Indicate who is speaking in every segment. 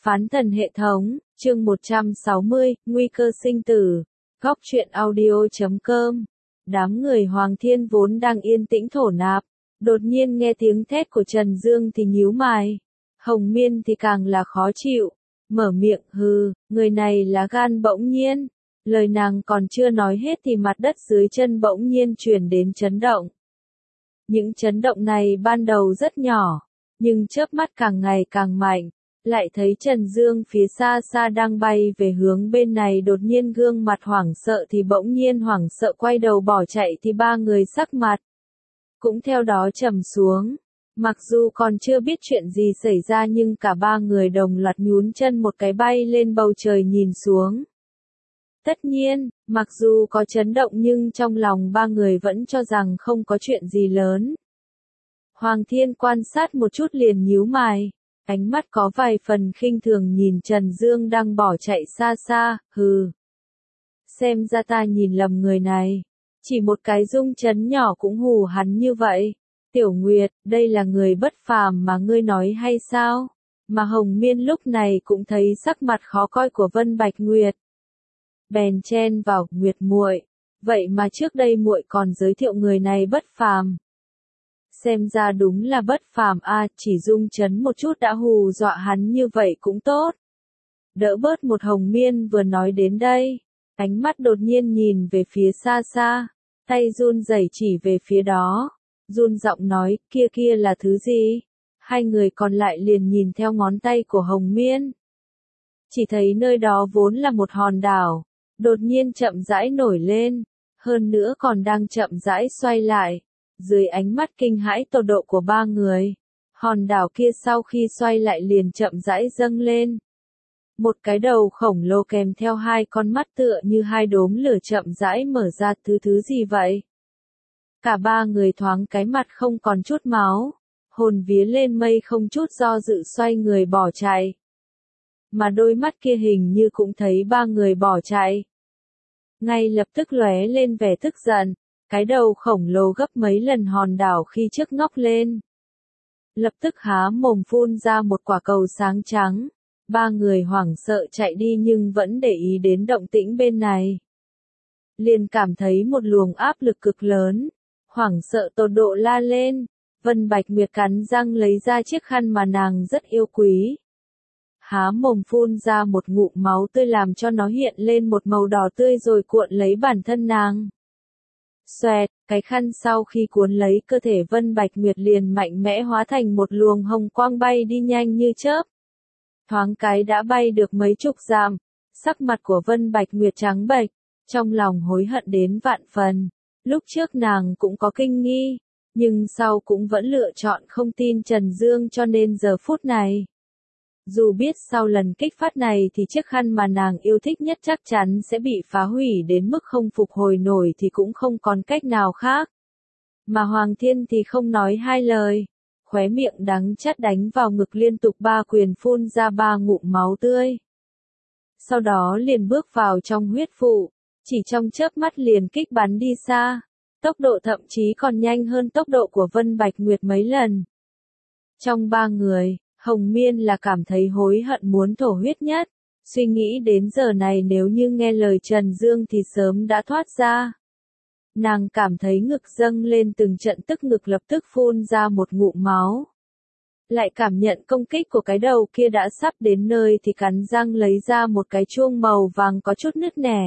Speaker 1: Phán thần hệ thống, chương 160, nguy cơ sinh tử. Góc truyện audio.com. Đám người Hoàng Thiên vốn đang yên tĩnh thổ nạp, đột nhiên nghe tiếng thét của Trần Dương thì nhíu mày. Hồng Miên thì càng là khó chịu, mở miệng hừ, người này là gan bỗng nhiên. Lời nàng còn chưa nói hết thì mặt đất dưới chân bỗng nhiên truyền đến chấn động. Những chấn động này ban đầu rất nhỏ, nhưng chớp mắt càng ngày càng mạnh. Lại thấy Trần Dương phía xa xa đang bay về hướng bên này, đột nhiên gương mặt hoảng sợ thì bỗng nhiên hoảng sợ quay đầu bỏ chạy thì ba người sắc mặt cũng theo đó trầm xuống. Mặc dù còn chưa biết chuyện gì xảy ra nhưng cả ba người đồng loạt nhún chân một cái bay lên bầu trời nhìn xuống. Tất nhiên, mặc dù có chấn động nhưng trong lòng ba người vẫn cho rằng không có chuyện gì lớn. Hoàng Thiên quan sát một chút liền nhíu mày. Ánh mắt có vài phần khinh thường nhìn Trần Dương đang bỏ chạy xa xa, hừ. Xem ra ta nhìn lầm người này. Chỉ một cái rung chấn nhỏ cũng hù hắn như vậy. Tiểu Nguyệt, đây là người bất phàm mà ngươi nói hay sao? Mà Hồng Miên lúc này cũng thấy sắc mặt khó coi của Vân Bạch Nguyệt. Bèn chen vào, Nguyệt muội, vậy mà trước đây muội còn giới thiệu người này bất phàm. Xem ra đúng là bất phàm a, chỉ rung chấn một chút đã hù dọa hắn như vậy cũng tốt. Đỡ bớt một. Hồng Miên vừa nói đến đây, ánh mắt đột nhiên nhìn về phía xa xa, tay run rẩy chỉ về phía đó, run giọng nói, kia là thứ gì? Hai người còn lại liền nhìn theo ngón tay của Hồng Miên. Chỉ thấy nơi đó vốn là một hòn đảo, đột nhiên chậm rãi nổi lên, hơn nữa còn đang chậm rãi xoay lại. Dưới ánh mắt kinh hãi tột độ của ba người, hòn đảo kia sau khi xoay lại liền chậm rãi dâng lên. Một cái đầu khổng lồ kèm theo hai con mắt tựa như hai đốm lửa chậm rãi mở ra, thứ gì vậy? Cả ba người thoáng cái mặt không còn chút máu, hồn vía lên mây không chút do dự xoay người bỏ chạy. Mà đôi mắt kia hình như cũng thấy ba người bỏ chạy. Ngay lập tức lóe lên vẻ tức giận. Cái đầu khổng lồ gấp mấy lần hòn đảo khi trước ngóc lên. Lập tức há mồm phun ra một quả cầu sáng trắng. Ba người hoảng sợ chạy đi nhưng vẫn để ý đến động tĩnh bên này. Liền cảm thấy một luồng áp lực cực lớn. Hoảng sợ tột độ la lên. Vân Bạch Nguyệt cắn răng lấy ra chiếc khăn mà nàng rất yêu quý. Há mồm phun ra một ngụm máu tươi làm cho nó hiện lên một màu đỏ tươi rồi cuộn lấy bản thân nàng. Xoẹt, cái khăn sau khi cuốn lấy cơ thể Vân Bạch Nguyệt liền mạnh mẽ hóa thành một luồng hồng quang bay đi nhanh như chớp. Thoáng cái đã bay được mấy chục dặm, sắc mặt của Vân Bạch Nguyệt trắng bệch, trong lòng hối hận đến vạn phần. Lúc trước nàng cũng có kinh nghi, nhưng sau cũng vẫn lựa chọn không tin Trần Dương cho nên giờ phút này. Dù biết sau lần kích phát này thì chiếc khăn mà nàng yêu thích nhất chắc chắn sẽ bị phá hủy đến mức không phục hồi nổi thì cũng không còn cách nào khác. Mà Hoàng Thiên thì không nói hai lời, khóe miệng đắng chát đánh vào ngực liên tục ba quyền phun ra ba ngụm máu tươi. Sau đó liền bước vào trong huyết phụ, chỉ trong chớp mắt liền kích bắn đi xa, tốc độ thậm chí còn nhanh hơn tốc độ của Vân Bạch Nguyệt mấy lần. Trong ba người, Hồng Miên là cảm thấy hối hận muốn thổ huyết nhất, suy nghĩ đến giờ này nếu như nghe lời Trần Dương thì sớm đã thoát ra. Nàng cảm thấy ngực dâng lên từng trận tức ngực lập tức phun ra một ngụm máu. Lại cảm nhận công kích của cái đầu kia đã sắp đến nơi thì cắn răng lấy ra một cái chuông màu vàng có chút nứt nẻ.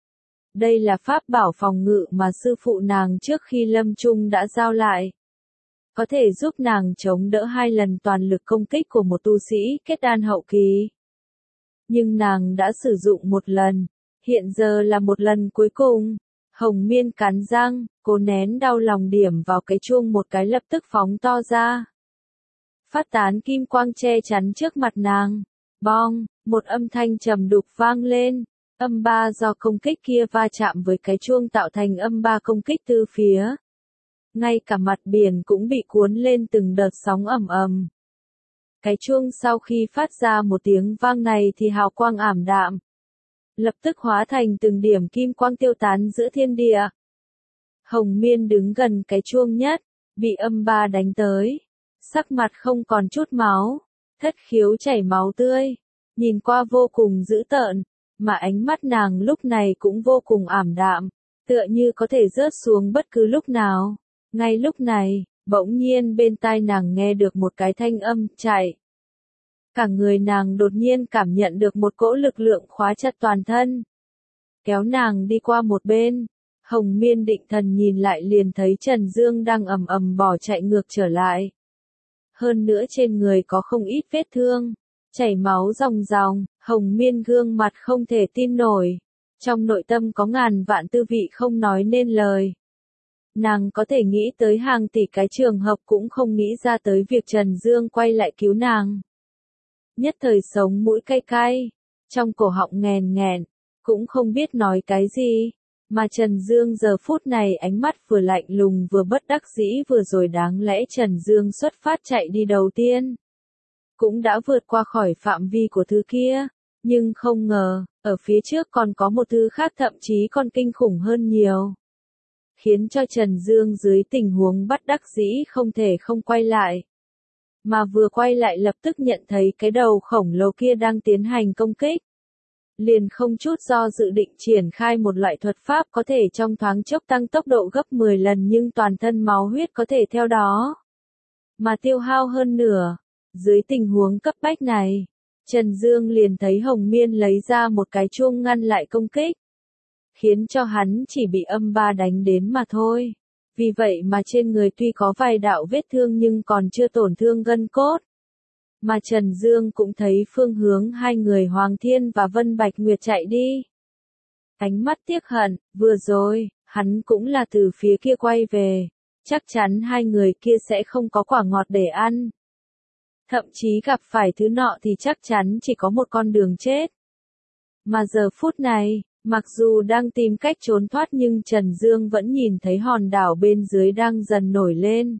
Speaker 1: Đây là pháp bảo phòng ngự mà sư phụ nàng trước khi lâm chung đã giao lại. Có thể giúp nàng chống đỡ 2 lần toàn lực công kích của một tu sĩ kết đan hậu kỳ. Nhưng nàng đã sử dụng một lần, hiện giờ là một lần cuối cùng. Hồng Miên cắn răng, cố nén đau lòng điểm vào cái chuông một cái lập tức phóng to ra. Phát tán kim quang che chắn trước mặt nàng. Bong, một âm thanh trầm đục vang lên. Âm ba do công kích kia va chạm với cái chuông tạo thành âm ba công kích từ phía. Ngay cả mặt biển cũng bị cuốn lên từng đợt sóng ầm ầm. Cái chuông sau khi phát ra một tiếng vang này thì hào quang ảm đạm. Lập tức hóa thành từng điểm kim quang tiêu tán giữa thiên địa. Hồng Miên đứng gần cái chuông nhất, bị âm ba đánh tới. Sắc mặt không còn chút máu, thất khiếu chảy máu tươi. nhìn qua vô cùng dữ tợn, mà ánh mắt nàng lúc này cũng vô cùng ảm đạm, tựa như có thể rớt xuống bất cứ lúc nào. Ngay lúc này, bỗng nhiên bên tai nàng nghe được một cái thanh âm, chạy. Cả người nàng đột nhiên cảm nhận được một cỗ lực lượng khóa chặt toàn thân. Kéo nàng đi qua một bên, Hồng Miên định thần nhìn lại liền thấy Trần Dương đang ầm ầm bỏ chạy ngược trở lại. Hơn nữa trên người có không ít vết thương, chảy máu ròng ròng, Hồng Miên gương mặt không thể tin nổi. Trong nội tâm có ngàn vạn tư vị không nói nên lời. Nàng có thể nghĩ tới hàng tỷ cái trường hợp cũng không nghĩ ra tới việc Trần Dương quay lại cứu nàng. Nhất thời sống mũi cay cay, trong cổ họng nghèn nghẹn, cũng không biết nói cái gì. Mà Trần Dương giờ phút này ánh mắt vừa lạnh lùng vừa bất đắc dĩ, vừa rồi đáng lẽ Trần Dương xuất phát chạy đi đầu tiên. Cũng đã vượt qua khỏi phạm vi của thứ kia, nhưng không ngờ, ở phía trước còn có một thứ khác thậm chí còn kinh khủng hơn nhiều. Khiến cho Trần Dương dưới tình huống bất đắc dĩ không thể không quay lại. Mà vừa quay lại lập tức nhận thấy cái đầu khổng lồ kia đang tiến hành công kích. Liền không chút do dự định triển khai một loại thuật pháp có thể trong thoáng chốc tăng tốc độ gấp 10 lần, nhưng toàn thân máu huyết có thể theo đó mà tiêu hao hơn nửa. Dưới tình huống cấp bách này, Trần Dương liền thấy Hồng Miên lấy ra một cái chuông ngăn lại công kích, khiến cho hắn chỉ bị âm 3 đánh đến mà thôi. Vì vậy mà trên người tuy có vài đạo vết thương nhưng còn chưa tổn thương gân cốt. Mà Trần Dương cũng thấy phương hướng hai người Hoàng Thiên và Vân Bạch Nguyệt chạy đi. Ánh mắt tiếc hận, vừa rồi, hắn cũng là từ phía kia quay về. Chắc chắn hai người kia sẽ không có quả ngọt để ăn. Thậm chí gặp phải thứ nọ thì chắc chắn chỉ có một con đường chết. Mà giờ phút này, mặc dù đang tìm cách trốn thoát nhưng Trần Dương vẫn nhìn thấy hòn đảo bên dưới đang dần nổi lên.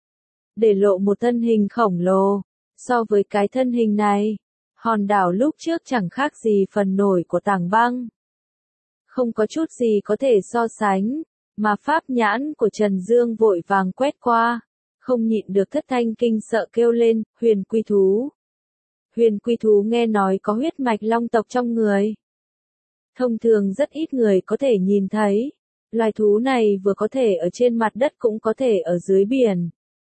Speaker 1: Để lộ một thân hình khổng lồ. So với cái thân hình này, hòn đảo lúc trước chẳng khác gì phần nổi của tảng băng. Không có chút gì có thể so sánh, mà pháp nhãn của Trần Dương vội vàng quét qua, không nhịn được thất thanh kinh sợ kêu lên, huyền quy thú. Huyền quy thú nghe nói có huyết mạch long tộc trong người. Thông thường rất ít người có thể nhìn thấy, loài thú này vừa có thể ở trên mặt đất cũng có thể ở dưới biển.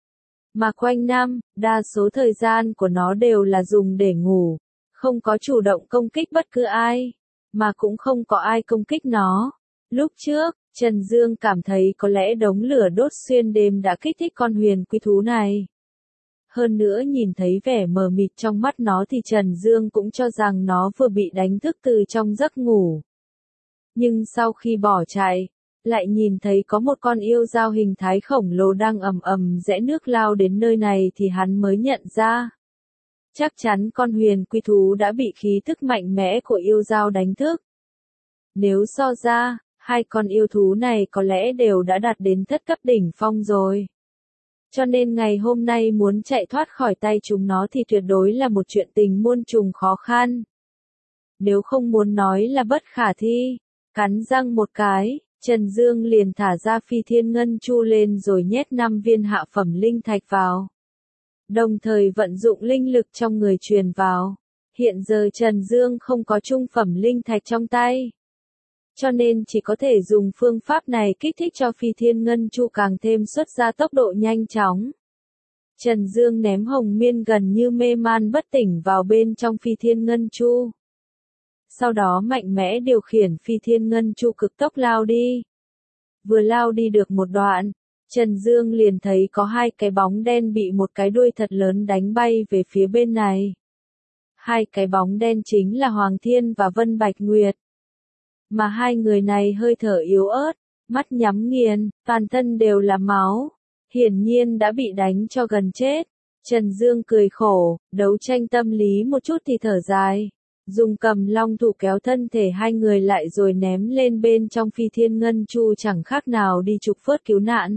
Speaker 1: Mà quanh năm, đa số thời gian của nó đều là dùng để ngủ, không có chủ động công kích bất cứ ai, mà cũng không có ai công kích nó. Lúc trước, Trần Dương cảm thấy có lẽ đống lửa đốt xuyên đêm đã kích thích con huyền quy thú này. Hơn nữa nhìn thấy vẻ mờ mịt trong mắt nó thì Trần Dương cũng cho rằng nó vừa bị đánh thức từ trong giấc ngủ. Nhưng sau khi bỏ chạy, lại nhìn thấy có một con yêu dao hình thái khổng lồ đang ầm ầm rẽ nước lao đến nơi này thì hắn mới nhận ra. Chắc chắn con huyền quy thú đã bị khí thức mạnh mẽ của yêu dao đánh thức. Nếu so ra, hai con yêu thú này có lẽ đều đã đạt đến thất cấp đỉnh phong rồi. Cho nên ngày hôm nay muốn chạy thoát khỏi tay chúng nó thì tuyệt đối là một chuyện tình muôn trùng khó khăn. Nếu không muốn nói là bất khả thi, cắn răng một cái, Trần Dương liền thả ra Phi Thiên Ngân Chu lên rồi nhét 5 viên hạ phẩm linh thạch vào. Đồng thời vận dụng linh lực trong người truyền vào. Hiện giờ Trần Dương không có trung phẩm linh thạch trong tay. Cho nên chỉ có thể dùng phương pháp này kích thích cho Phi Thiên Ngân Chu càng thêm xuất ra tốc độ nhanh chóng. Trần Dương ném Hồng Miên gần như mê man bất tỉnh vào bên trong Phi Thiên Ngân Chu. Sau đó mạnh mẽ điều khiển Phi Thiên Ngân Chu cực tốc lao đi. Vừa lao đi được một đoạn, Trần Dương liền thấy có hai cái bóng đen bị một cái đuôi thật lớn đánh bay về phía bên này. Hai cái bóng đen chính là Hoàng Thiên và Vân Bạch Nguyệt. Mà hai người này hơi thở yếu ớt, mắt nhắm nghiền, toàn thân đều là máu. Hiển nhiên đã bị đánh cho gần chết. Trần Dương cười khổ, đấu tranh tâm lý một chút thì thở dài. Dùng cầm long thủ kéo thân thể hai người lại rồi ném lên bên trong Phi Thiên Ngân Chu chẳng khác nào đi trục vớt cứu nạn.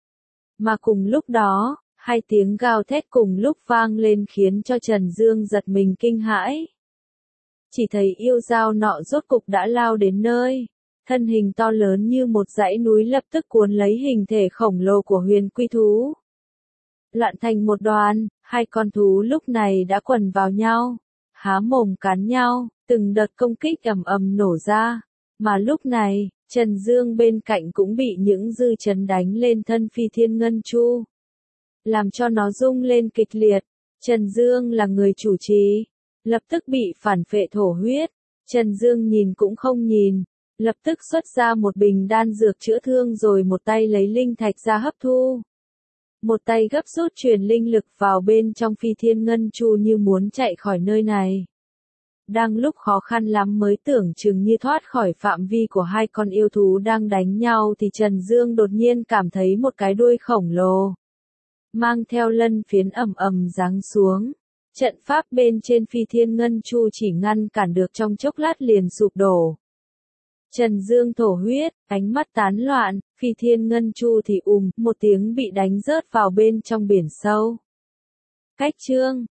Speaker 1: Mà cùng lúc đó, hai tiếng gào thét cùng lúc vang lên khiến cho Trần Dương giật mình kinh hãi. Chỉ thấy yêu dao nọ rốt cục đã lao đến nơi. Thân hình to lớn như một dãy núi lập tức cuốn lấy hình thể khổng lồ của huyền quy thú. Loạn thành một đoàn, hai con thú lúc này đã quần vào nhau. há mồm cắn nhau, từng đợt công kích ầm ầm nổ ra. Mà lúc này, Trần Dương bên cạnh cũng bị những dư chấn đánh lên thân Phi Thiên Ngân Chu, làm cho nó rung lên kịch liệt. Trần Dương là người chủ trì, lập tức bị phản phệ thổ huyết. Trần Dương nhìn cũng không nhìn, lập tức xuất ra một bình đan dược chữa thương rồi một tay lấy linh thạch ra hấp thu. Một tay gấp rút truyền linh lực vào bên trong Phi Thiên Ngân Chu như muốn chạy khỏi nơi này. Đang lúc khó khăn lắm mới tưởng chừng như thoát khỏi phạm vi của hai con yêu thú đang đánh nhau thì Trần Dương đột nhiên cảm thấy một cái đuôi khổng lồ mang theo lân phiến ầm ầm giáng xuống. Trận pháp bên trên Phi Thiên Ngân Chu chỉ ngăn cản được trong chốc lát liền sụp đổ. Trần Dương thổ huyết, ánh mắt tán loạn, Phi Thiên Ngân Chu thì một tiếng bị đánh rớt vào bên trong biển sâu. Cách chương